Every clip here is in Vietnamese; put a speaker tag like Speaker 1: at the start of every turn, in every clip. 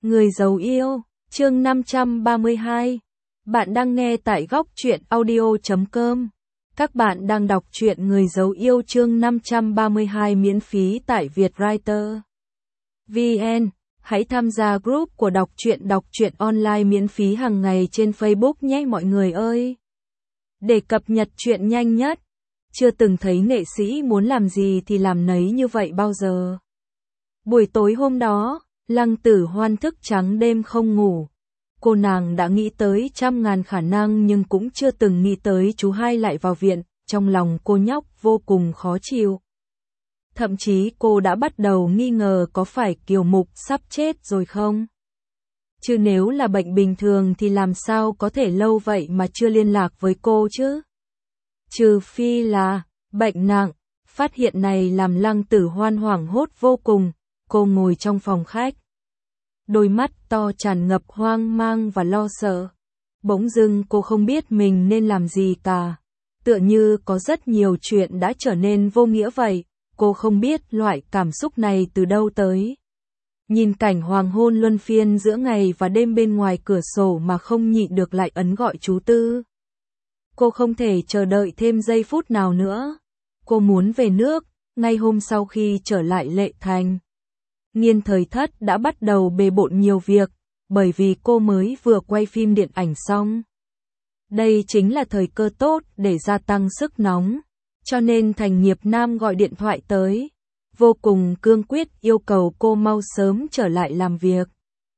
Speaker 1: Người giấu yêu, chương 532. Bạn đang nghe tại góc truyện audio.com. Các bạn đang đọc truyện Người giấu yêu chương 532 miễn phí tại Vietwriter VN. Hãy tham gia group của đọc truyện online miễn phí hàng ngày trên Facebook nhé mọi người ơi. Để cập nhật truyện nhanh nhất. Chưa từng thấy nghệ sĩ muốn làm gì thì làm nấy như vậy bao giờ. Buổi tối hôm đó, Lăng Tử Hoan thức trắng đêm không ngủ. Cô nàng đã nghĩ tới trăm ngàn khả năng nhưng cũng chưa từng nghĩ tới chú hai lại vào viện, trong lòng cô nhóc vô cùng khó chịu. Thậm chí cô đã bắt đầu nghi ngờ có phải Kiều Mục sắp chết rồi không? Chứ nếu là bệnh bình thường thì làm sao có thể lâu vậy mà chưa liên lạc với cô chứ? Trừ phi là bệnh nặng. Phát hiện này làm Lăng Tử Hoan hoảng hốt vô cùng. Cô ngồi trong phòng khách. Đôi mắt to tràn ngập hoang mang và lo sợ. Bỗng dưng cô không biết mình nên làm gì cả. Tựa như có rất nhiều chuyện đã trở nên vô nghĩa vậy. Cô không biết loại cảm xúc này từ đâu tới. Nhìn cảnh hoàng hôn luân phiên giữa ngày và đêm bên ngoài cửa sổ mà không nhịn được lại ấn gọi chú Tư. Cô không thể chờ đợi thêm giây phút nào nữa. Cô muốn về nước, ngay hôm sau khi trở lại Lệ Thành. Nghiên Thời Thất đã bắt đầu bề bộn nhiều việc, bởi vì cô mới vừa quay phim điện ảnh xong. Đây chính là thời cơ tốt để gia tăng sức nóng, cho nên Thành Nghiệp Nam gọi điện thoại tới, vô cùng cương quyết yêu cầu cô mau sớm trở lại làm việc.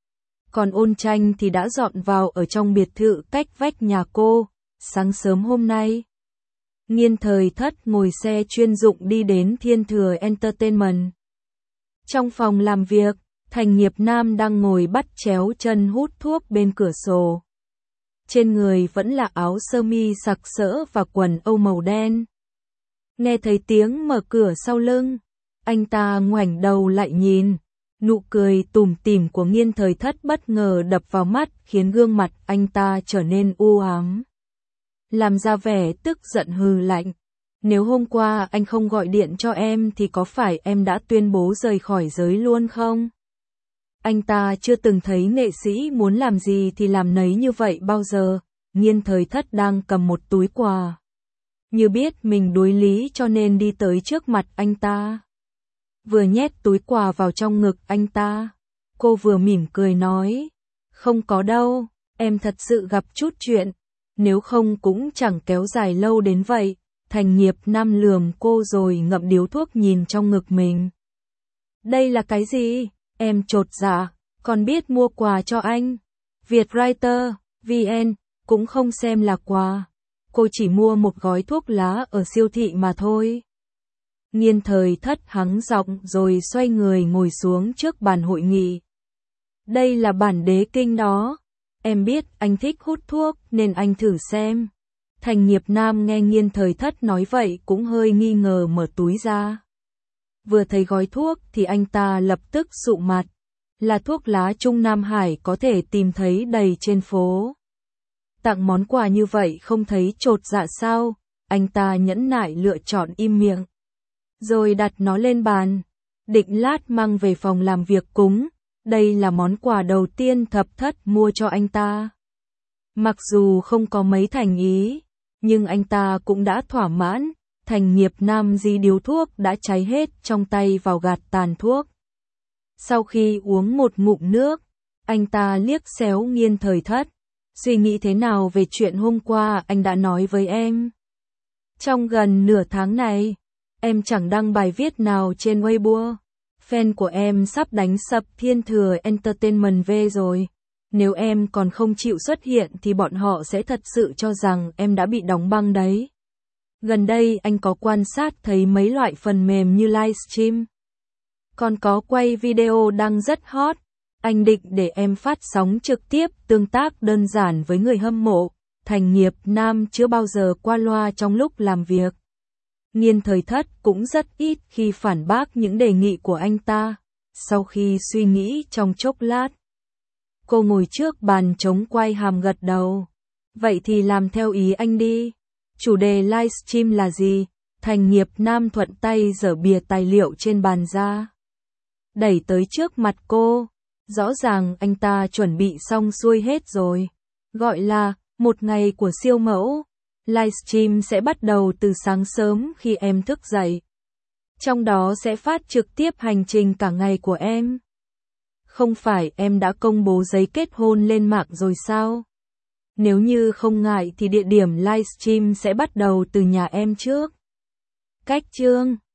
Speaker 1: Còn Ôn Tranh thì đã dọn vào ở trong biệt thự cách vách nhà cô, sáng sớm hôm nay. Nghiên Thời Thất ngồi xe chuyên dụng đi đến Thiên Thừa Entertainment. Trong phòng làm việc, Thành Nghiệp Nam đang ngồi bắt chéo chân hút thuốc bên cửa sổ. Trên người vẫn là áo sơ mi sặc sỡ và quần âu màu đen. Nghe thấy tiếng mở cửa sau lưng, anh ta ngoảnh đầu lại nhìn. Nụ cười tủm tỉm của Nghiên Thời Thất bất ngờ đập vào mắt khiến gương mặt anh ta trở nên u ám. Làm ra vẻ tức giận hừ lạnh. Nếu hôm qua anh không gọi điện cho em thì có phải em đã tuyên bố rời khỏi giới luôn không? Anh ta chưa từng thấy nghệ sĩ muốn làm gì thì làm nấy như vậy bao giờ. Nghiên Thời Thất đang cầm một túi quà. Như biết mình đối lý cho nên đi tới trước mặt anh ta. Vừa nhét túi quà vào trong ngực anh ta. Cô vừa mỉm cười nói. Không có đâu, em thật sự gặp chút chuyện. Nếu không cũng chẳng kéo dài lâu đến vậy. Thành Nghiệp Nam lườm cô rồi ngậm điếu thuốc nhìn trong ngực mình. Đây là cái gì? Em chột dạ, còn biết mua quà cho anh. Vietwriter VN cũng không xem là quà. Cô chỉ mua một gói thuốc lá ở siêu thị mà thôi. Nghiên Thời Thất hắng giọng rồi xoay người ngồi xuống trước bàn hội nghị. Đây là bản đế kinh đó. Em biết anh thích hút thuốc nên anh thử xem. Thành Nghiệp Nam nghe Nghiên Thời Thất nói vậy cũng hơi nghi ngờ mở túi ra. Vừa thấy gói thuốc thì anh ta lập tức sụ mặt. Là thuốc lá Trung Nam Hải có thể tìm thấy đầy trên phố. Tặng món quà như vậy không thấy chột dạ sao? Anh ta nhẫn nại lựa chọn im miệng. Rồi đặt nó lên bàn. Định lát mang về phòng làm việc cúng. Đây là món quà đầu tiên Thập Thất mua cho anh ta. Mặc dù không có mấy thành ý, nhưng anh ta cũng đã thỏa mãn. Thành Nghiệp Nam dí điếu thuốc đã cháy hết trong tay vào gạt tàn thuốc. Sau khi uống một ngụm nước, anh ta liếc xéo Nghiên Thời Thất. Suy nghĩ thế nào về chuyện hôm qua anh đã nói với em? Trong gần nửa tháng này, em chẳng đăng bài viết nào trên Weibo. Fan của em sắp đánh sập Thiên Thừa Entertainment về rồi. Nếu em còn không chịu xuất hiện thì bọn họ sẽ thật sự cho rằng em đã bị đóng băng đấy. Gần đây anh có quan sát thấy mấy loại phần mềm như livestream. Còn có quay video đang rất hot. Anh định để em phát sóng trực tiếp tương tác đơn giản với người hâm mộ. Thành Nghiệp Nam chưa bao giờ qua loa trong lúc làm việc. Nghiên Thời Thất cũng rất ít khi phản bác những đề nghị của anh ta. Sau khi suy nghĩ trong chốc lát, cô ngồi trước bàn chống quay hàm gật đầu. Vậy thì làm theo ý anh đi. Chủ đề livestream là gì? Thành Nghiệp Nam thuận tay giở bìa tài liệu trên bàn ra. Đẩy tới trước mặt cô. Rõ ràng anh ta chuẩn bị xong xuôi hết rồi. Gọi là, một ngày của siêu mẫu. Livestream sẽ bắt đầu từ sáng sớm khi em thức dậy. Trong đó sẽ phát trực tiếp hành trình cả ngày của em. Không phải em đã công bố giấy kết hôn lên mạng rồi sao? Nếu như không ngại thì địa điểm livestream sẽ bắt đầu từ nhà em trước. Cách chương